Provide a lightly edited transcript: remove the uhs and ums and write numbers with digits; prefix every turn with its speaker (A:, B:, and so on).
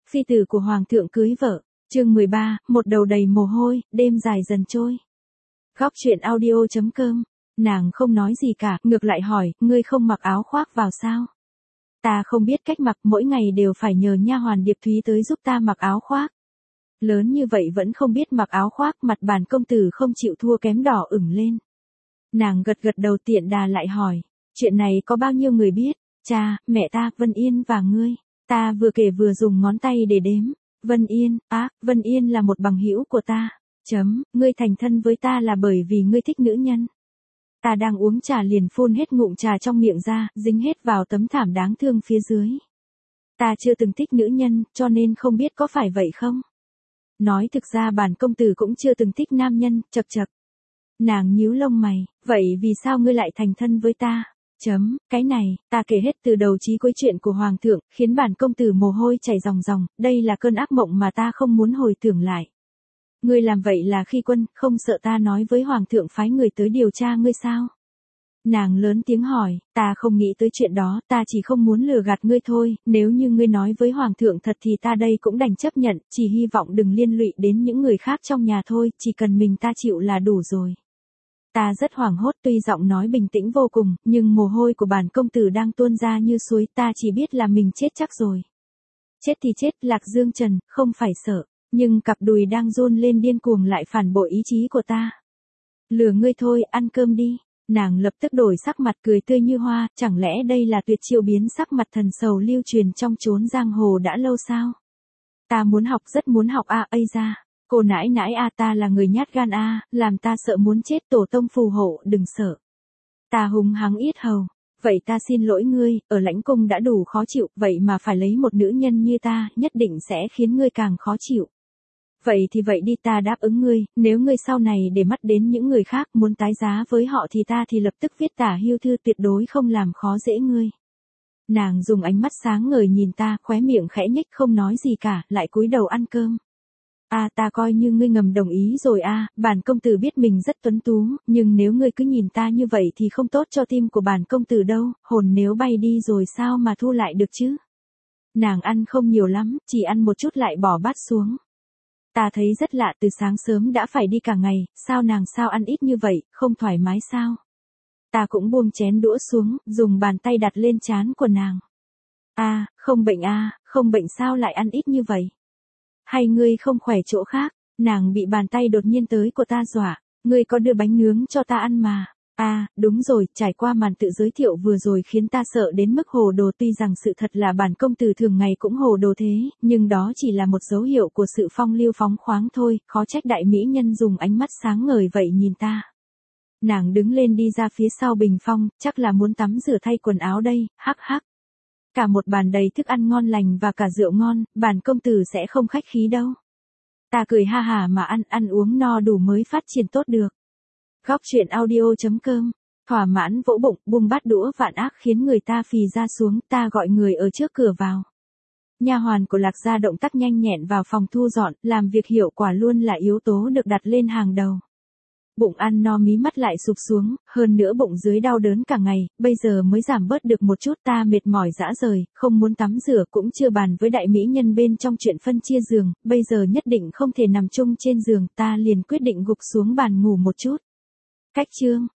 A: Phi tử của hoàng thượng cưới vợ. Chương 13, một đầu đầy mồ hôi, đêm dài dần trôi. Góc truyện audio.com. Nàng không nói gì cả, ngược lại hỏi, ngươi không mặc áo khoác vào sao? Ta không biết cách mặc, mỗi ngày đều phải nhờ nha hoàn Điệp Thúy tới giúp ta mặc áo khoác. Lớn như vậy vẫn không biết mặc áo khoác, mặt bản công tử không chịu thua kém đỏ ửng lên. Nàng gật gật đầu, tiện đà lại hỏi, chuyện này có bao nhiêu người biết? Cha, mẹ ta, Vân Yên và ngươi. Ta vừa kể vừa dùng ngón tay để đếm. Vân Yên, Vân Yên là một bằng hữu của ta. Ngươi thành thân với ta là bởi vì ngươi thích nữ nhân. Ta đang uống trà liền phun hết ngụm trà trong miệng ra, dính hết vào tấm thảm đáng thương phía dưới. Ta chưa từng thích nữ nhân, cho nên không biết có phải vậy không? Nói thực ra bản công tử cũng chưa từng thích nam nhân, chậc chậc. Nàng nhíu lông mày, vậy vì sao ngươi lại thành thân với ta? Cái này, ta kể hết từ đầu chí cuối chuyện của hoàng thượng, khiến bản công tử mồ hôi chảy ròng ròng, đây là cơn ác mộng mà ta không muốn hồi tưởng lại. Ngươi làm vậy là khi quân, không sợ ta nói với hoàng thượng phái người tới điều tra ngươi sao? Nàng lớn tiếng hỏi, ta không nghĩ tới chuyện đó, ta chỉ không muốn lừa gạt ngươi thôi, nếu như ngươi nói với hoàng thượng thật thì ta đây cũng đành chấp nhận, chỉ hy vọng đừng liên lụy đến những người khác trong nhà thôi, chỉ cần mình ta chịu là đủ rồi. Ta rất hoảng hốt, tuy giọng nói bình tĩnh vô cùng, nhưng mồ hôi của bản công tử đang tuôn ra như suối, ta chỉ biết là mình chết chắc rồi. Chết thì chết, Lạc Dương Trần, không phải sợ, nhưng cặp đùi đang run lên điên cuồng lại phản bội ý chí của ta. Lừa ngươi thôi, ăn cơm đi. Nàng lập tức đổi sắc mặt, cười tươi như hoa, chẳng lẽ đây là tuyệt chiêu biến sắc mặt thần sầu lưu truyền trong chốn giang hồ đã lâu sao? Ta muốn học, rất muốn học ây ra. Cô nãi nãi ta là người nhát gan làm ta sợ muốn chết, tổ tông phù hộ, đừng sợ. Ta hùng hắng yết hầu, vậy ta xin lỗi ngươi, ở lãnh cung đã đủ khó chịu, vậy mà phải lấy một nữ nhân như ta, nhất định sẽ khiến ngươi càng khó chịu. Vậy thì vậy đi, ta đáp ứng ngươi, nếu ngươi sau này để mắt đến những người khác muốn tái giá với họ thì ta thì lập tức viết tả hưu thư, tuyệt đối không làm khó dễ ngươi. Nàng dùng ánh mắt sáng ngời nhìn ta, khóe miệng khẽ nhếch không nói gì cả, lại cúi đầu ăn cơm. Ta coi như ngươi ngầm đồng ý rồi bản công tử biết mình rất tuấn tú, nhưng nếu ngươi cứ nhìn ta như vậy thì không tốt cho tim của bản công tử đâu, hồn nếu bay đi rồi sao mà thu lại được chứ. Nàng ăn không nhiều lắm, chỉ ăn một chút lại bỏ bát xuống. Ta thấy rất lạ, từ sáng sớm đã phải đi cả ngày, sao ăn ít như vậy, không thoải mái sao? Ta cũng buông chén đũa xuống, dùng bàn tay đặt lên trán của nàng. Không bệnh sao lại ăn ít như vậy? Hay ngươi không khỏe chỗ khác? Nàng bị bàn tay đột nhiên tới của ta dọa, ngươi có đưa bánh nướng cho ta ăn mà. Đúng rồi, trải qua màn tự giới thiệu vừa rồi khiến ta sợ đến mức hồ đồ, tuy rằng sự thật là bản công tử thường ngày cũng hồ đồ thế, nhưng đó chỉ là một dấu hiệu của sự phong lưu phóng khoáng thôi, khó trách đại mỹ nhân dùng ánh mắt sáng ngời vậy nhìn ta. Nàng đứng lên đi ra phía sau bình phong, chắc là muốn tắm rửa thay quần áo đây, hắc hắc. Cả một bàn đầy thức ăn ngon lành và cả rượu ngon, bản công tử sẽ không khách khí đâu. Ta cười ha hả mà ăn uống no đủ mới phát triển tốt được. Góc truyện audio.com. Thỏa mãn vỗ bụng, buông bát đũa vạn ác khiến người ta phì ra xuống, ta gọi người ở trước cửa vào. Nha hoàn của Lạc gia động tác nhanh nhẹn vào phòng thu dọn, làm việc hiệu quả luôn là yếu tố được đặt lên hàng đầu. Bụng ăn no mí mắt lại sụp xuống, hơn nữa bụng dưới đau đớn cả ngày, bây giờ mới giảm bớt được một chút, ta mệt mỏi rã rời, không muốn tắm rửa, cũng chưa bàn với đại mỹ nhân bên trong chuyện phân chia giường, bây giờ nhất định không thể nằm chung trên giường, ta liền quyết định gục xuống bàn ngủ một chút. Cách chương